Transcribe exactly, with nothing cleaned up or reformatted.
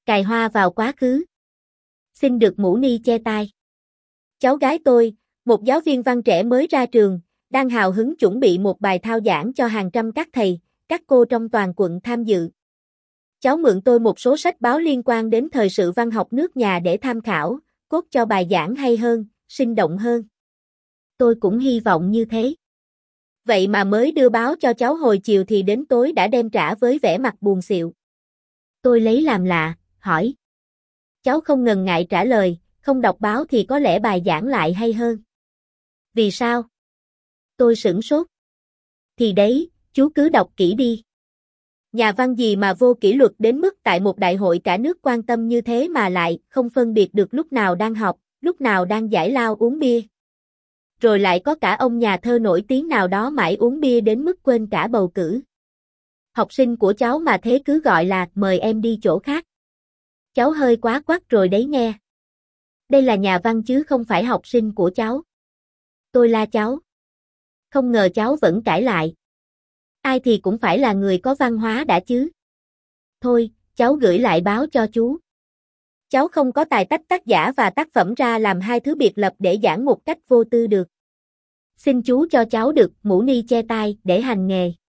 Cài hoa vào quá khứ. Xin được mũ ni che tai. Cháu gái tôi, một giáo viên văn trẻ mới ra trường, đang hào hứng chuẩn bị một bài thao giảng cho hàng trăm các thầy, các cô trong toàn quận tham dự. Cháu mượn tôi một số sách báo liên quan đến thời sự văn học nước nhà để tham khảo, cốt cho bài giảng hay hơn, sinh động hơn. Tôi cũng hy vọng như thế. Vậy mà mới đưa báo cho cháu hồi chiều thì đến tối đã đem trả với vẻ mặt buồn xịu. Tôi lấy làm lạ, hỏi. Cháu không ngần ngại trả lời, không đọc báo thì có lẽ bài giảng lại hay hơn. Vì sao? Tôi sửng sốt. Thì đấy, chú cứ đọc kỹ đi. Nhà văn gì mà vô kỷ luật đến mức tại một đại hội cả nước quan tâm như thế mà lại không phân biệt được lúc nào đang học, lúc nào đang giải lao uống bia. Rồi lại có cả ông nhà thơ nổi tiếng nào đó mãi uống bia đến mức quên cả bầu cử. Học sinh của cháu mà thế cứ gọi là mời em đi chỗ khác. Cháu hơi quá quắt rồi đấy nghe. Đây là nhà văn chứ không phải học sinh của cháu. Tôi la cháu. Không ngờ cháu vẫn cãi lại. Ai thì cũng phải là người có văn hóa đã chứ. Thôi, cháu gửi lại báo cho chú. Cháu không có tài tách tác giả và tác phẩm ra làm hai thứ biệt lập để giảng một cách vô tư được. Xin chú cho cháu được mũ ni che tai để hành nghề.